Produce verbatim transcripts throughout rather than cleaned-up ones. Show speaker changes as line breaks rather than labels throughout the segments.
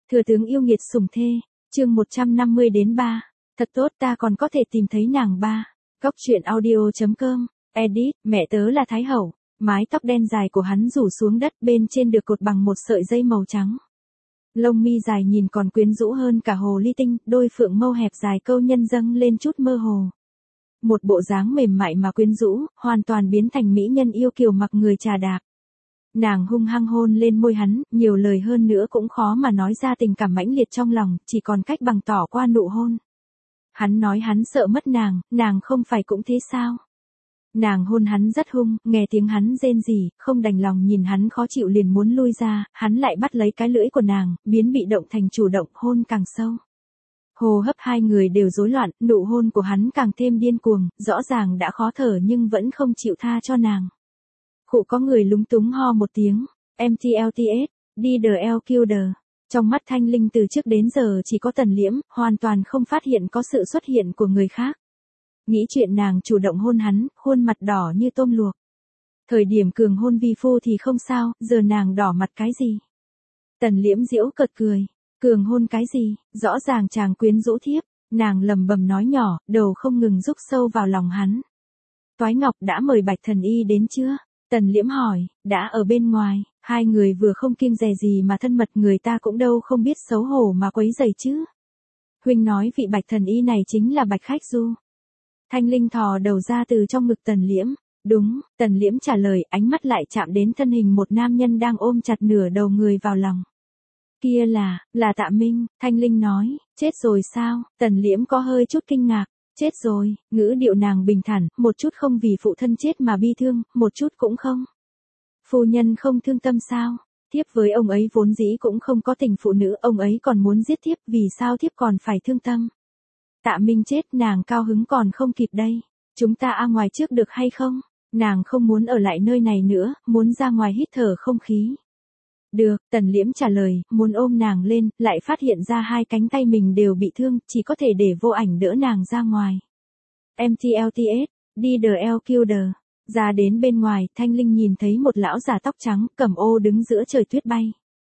Thừa tướng yêu nghiệt sủng thê, chương một trăm năm mươi đến ba. Thật tốt, ta còn có thể tìm thấy nàng ba. Góc truyện audio.com, edit, mẹ tớ là Thái Hậu. Mái tóc đen dài của hắn rủ xuống đất, bên trên được cột bằng một sợi dây màu trắng. Lông mi dài nhìn còn quyến rũ hơn cả hồ ly tinh, đôi phượng mâu hẹp dài câu nhân dâng lên chút mơ hồ. Một bộ dáng mềm mại mà quyến rũ, hoàn toàn biến thành mỹ nhân yêu kiều mặc người trà đạp. Nàng hung hăng hôn lên môi hắn, nhiều lời hơn nữa cũng khó mà nói ra tình cảm mãnh liệt trong lòng, chỉ còn cách bằng tỏ qua nụ hôn. Hắn nói hắn sợ mất nàng, nàng không phải cũng thế sao? Nàng hôn hắn rất hung, nghe tiếng hắn rên rỉ, không đành lòng nhìn hắn khó chịu liền muốn lui ra, hắn lại bắt lấy cái lưỡi của nàng, biến bị động thành chủ động, hôn càng sâu. Hô hấp hai người đều rối loạn, nụ hôn của hắn càng thêm điên cuồng, rõ ràng đã khó thở nhưng vẫn không chịu tha cho nàng. Khụ có người lúng túng ho một tiếng, em tê lờ tê ét, đi the L Killer. Trong mắt Thanh Linh từ trước đến giờ chỉ có Tần Liễm, hoàn toàn không phát hiện có sự xuất hiện của người khác. Nghĩ chuyện nàng chủ động hôn hắn, khuôn mặt đỏ như tôm luộc. Thời điểm cường hôn vi phu thì không sao, giờ nàng đỏ mặt cái gì? Tần Liễm giễu cợt cười, cường hôn cái gì, rõ ràng chàng quyến rũ thiếp, nàng lầm bầm nói nhỏ, đầu không ngừng rúc sâu vào lòng hắn. Toái Ngọc đã mời Bạch Thần Y đến chưa? Tần Liễm hỏi, đã ở bên ngoài, hai người vừa không kiêng dè gì mà thân mật, người ta cũng đâu không biết xấu hổ mà quấy rầy chứ. Huynh nói vị Bạch Thần Y này chính là Bạch Khách Du. Thanh Linh thò đầu ra từ trong ngực Tần Liễm, đúng, Tần Liễm trả lời, ánh mắt lại chạm đến thân hình một nam nhân đang ôm chặt nửa đầu người vào lòng. Kia là, là Tạ Minh, Thanh Linh nói, chết rồi sao? Tần Liễm có hơi chút kinh ngạc. Chết rồi, ngữ điệu nàng bình thản, một chút không vì phụ thân chết mà bi thương, một chút cũng không. Phu nhân không thương tâm sao? Thiếp với ông ấy vốn dĩ cũng không có tình phụ nữ, ông ấy còn muốn giết thiếp, vì sao thiếp còn phải thương tâm? Tạ Minh chết, nàng cao hứng còn không kịp đây. Chúng ta ra ngoài trước được hay không? Nàng không muốn ở lại nơi này nữa, muốn ra ngoài hít thở không khí. Được, Tần Liễm trả lời, muốn ôm nàng lên, lại phát hiện ra hai cánh tay mình đều bị thương, chỉ có thể để vô ảnh đỡ nàng ra ngoài. em tê lờ tê ét, đi the L Killer. Ra đến bên ngoài, Thanh Linh nhìn thấy một lão già tóc trắng, cầm ô đứng giữa trời tuyết bay.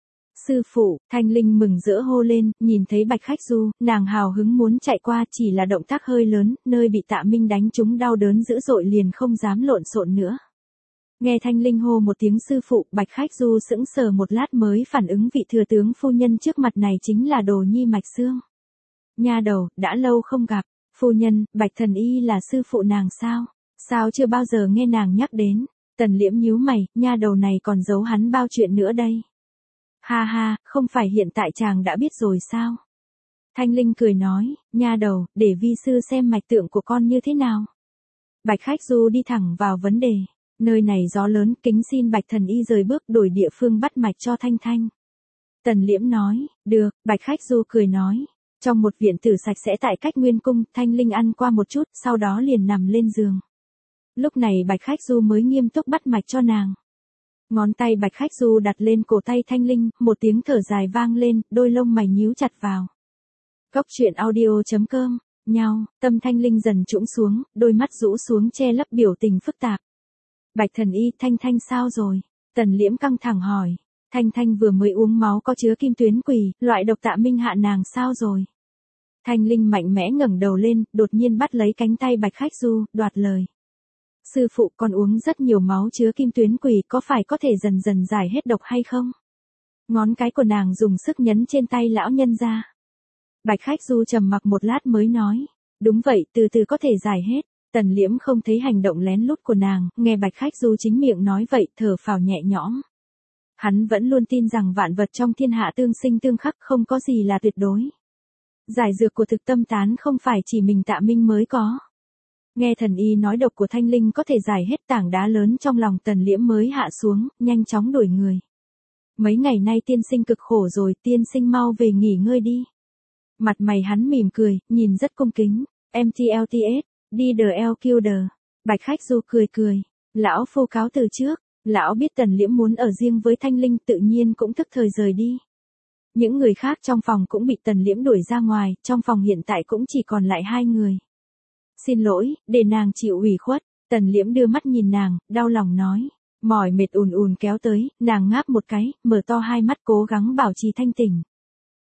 Sư phụ, Thanh Linh mừng rỡ hô lên, nhìn thấy Bạch Khách Du, nàng hào hứng muốn chạy qua, chỉ là động tác hơi lớn, nơi bị Tạ Minh đánh trúng đau đớn dữ dội liền không dám lộn xộn nữa. Nghe Thanh Linh hô một tiếng sư phụ, Bạch Khách Du sững sờ một lát mới phản ứng vị thừa tướng phu nhân trước mặt này chính là Đồ Nhi Mạch Xương. Nha đầu, đã lâu không gặp, phu nhân, Bạch Thần Y là sư phụ nàng sao? Sao chưa bao giờ nghe nàng nhắc đến? Tần Liễm nhíu mày, nha đầu này còn giấu hắn bao chuyện nữa đây. Ha ha, không phải hiện tại chàng đã biết rồi sao? Thanh Linh cười nói, nha đầu, để vi sư xem mạch tượng của con như thế nào. Bạch Khách Du đi thẳng vào vấn đề. Nơi này gió lớn, kính xin Bạch Thần Y rời bước đổi địa phương bắt mạch cho Thanh Thanh. Tần Liễm nói, được, Bạch Khách Du cười nói. Trong một viện tử sạch sẽ tại cách Nguyên Cung, Thanh Linh ăn qua một chút, sau đó liền nằm lên giường. Lúc này Bạch Khách Du mới nghiêm túc bắt mạch cho nàng. Ngón tay Bạch Khách Du đặt lên cổ tay Thanh Linh, một tiếng thở dài vang lên, đôi lông mày nhíu chặt vào. Góc truyện audio.com, nhau, tâm Thanh Linh dần trũng xuống, đôi mắt rũ xuống che lấp biểu tình phức tạp. Bạch Thần Y, Thanh Thanh sao rồi? Tần Liễm căng thẳng hỏi. Thanh Thanh vừa mới uống máu có chứa kim tuyến quỷ, loại độc Tạ Minh hạ nàng sao rồi? Thanh Linh mạnh mẽ ngẩng đầu lên, đột nhiên bắt lấy cánh tay Bạch Khách Du, đoạt lời. Sư phụ, con uống rất nhiều máu chứa kim tuyến quỷ, có phải có thể dần dần giải hết độc hay không? Ngón cái của nàng dùng sức nhấn trên tay lão nhân ra. Bạch Khách Du trầm mặc một lát mới nói. Đúng vậy, từ từ có thể giải hết. Tần Liễm không thấy hành động lén lút của nàng, nghe Bạch Khách Du chính miệng nói vậy, thở phào nhẹ nhõm. Hắn vẫn luôn tin rằng vạn vật trong thiên hạ tương sinh tương khắc, không có gì là tuyệt đối. Giải dược của thực tâm tán không phải chỉ mình Tạ Minh mới có. Nghe thần y nói độc của Thanh Linh có thể giải hết, tảng đá lớn trong lòng Tần Liễm mới hạ xuống, nhanh chóng đuổi người. Mấy ngày nay tiên sinh cực khổ rồi, tiên sinh mau về nghỉ ngơi đi. Mặt mày hắn mỉm cười, nhìn rất cung kính, em tê lờ tê ét. Đi the L Killer. Bạch Khách Du cười cười. Lão phu cáo từ trước. Lão biết Tần Liễm muốn ở riêng với Thanh Linh, tự nhiên cũng tức thời rời đi. Những người khác trong phòng cũng bị Tần Liễm đuổi ra ngoài, trong phòng hiện tại cũng chỉ còn lại hai người. Xin lỗi, để nàng chịu ủy khuất. Tần Liễm đưa mắt nhìn nàng, đau lòng nói. Mỏi mệt ùn ùn kéo tới, nàng ngáp một cái, mở to hai mắt cố gắng bảo trì thanh tỉnh.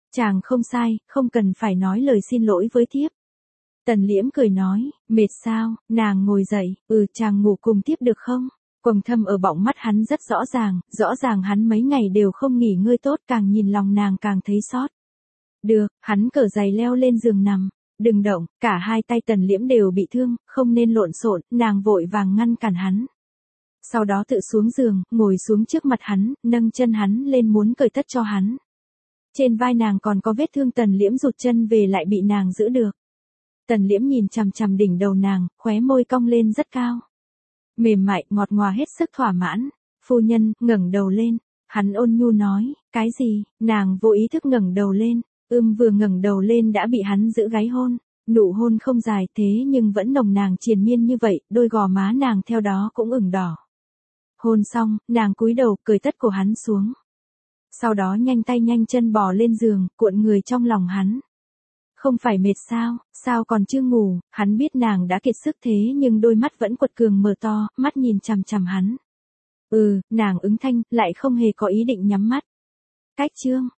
Chàng không sai, không cần phải nói lời xin lỗi với thiếp. Tần Liễm cười nói, mệt sao, nàng ngồi dậy, ừ chàng ngủ cùng thiếp được không? Quầng thâm ở bọng mắt hắn rất rõ ràng, rõ ràng hắn mấy ngày đều không nghỉ ngơi tốt, càng nhìn lòng nàng càng thấy xót. Được, hắn cởi giày leo lên giường nằm. Đừng động, cả hai tay Tần Liễm đều bị thương, không nên lộn xộn, nàng vội vàng ngăn cản hắn. Sau đó tự xuống giường, ngồi xuống trước mặt hắn, nâng chân hắn lên muốn cởi tất cho hắn. Trên vai nàng còn có vết thương, Tần Liễm rụt chân về lại bị nàng giữ được. Tần Liễm nhìn chằm chằm đỉnh đầu nàng, khóe môi cong lên rất cao. Mềm mại, ngọt ngào hết sức thỏa mãn. Phu nhân, ngẩng đầu lên. Hắn ôn nhu nói, cái gì? Nàng vô ý thức ngẩng đầu lên. Ưm vừa ngẩng đầu lên đã bị hắn giữ gáy hôn. Nụ hôn không dài thế nhưng vẫn nồng nàn triền miên như vậy, đôi gò má nàng theo đó cũng ửng đỏ. Hôn xong, nàng cúi đầu cởi tất của hắn xuống. Sau đó nhanh tay nhanh chân bò lên giường, cuộn người trong lòng hắn. Không phải mệt sao, sao còn chưa ngủ, hắn biết nàng đã kiệt sức thế nhưng đôi mắt vẫn quật cường mở to, mắt nhìn chằm chằm hắn. Ừ, nàng ứng thanh, lại không hề có ý định nhắm mắt. Cách chương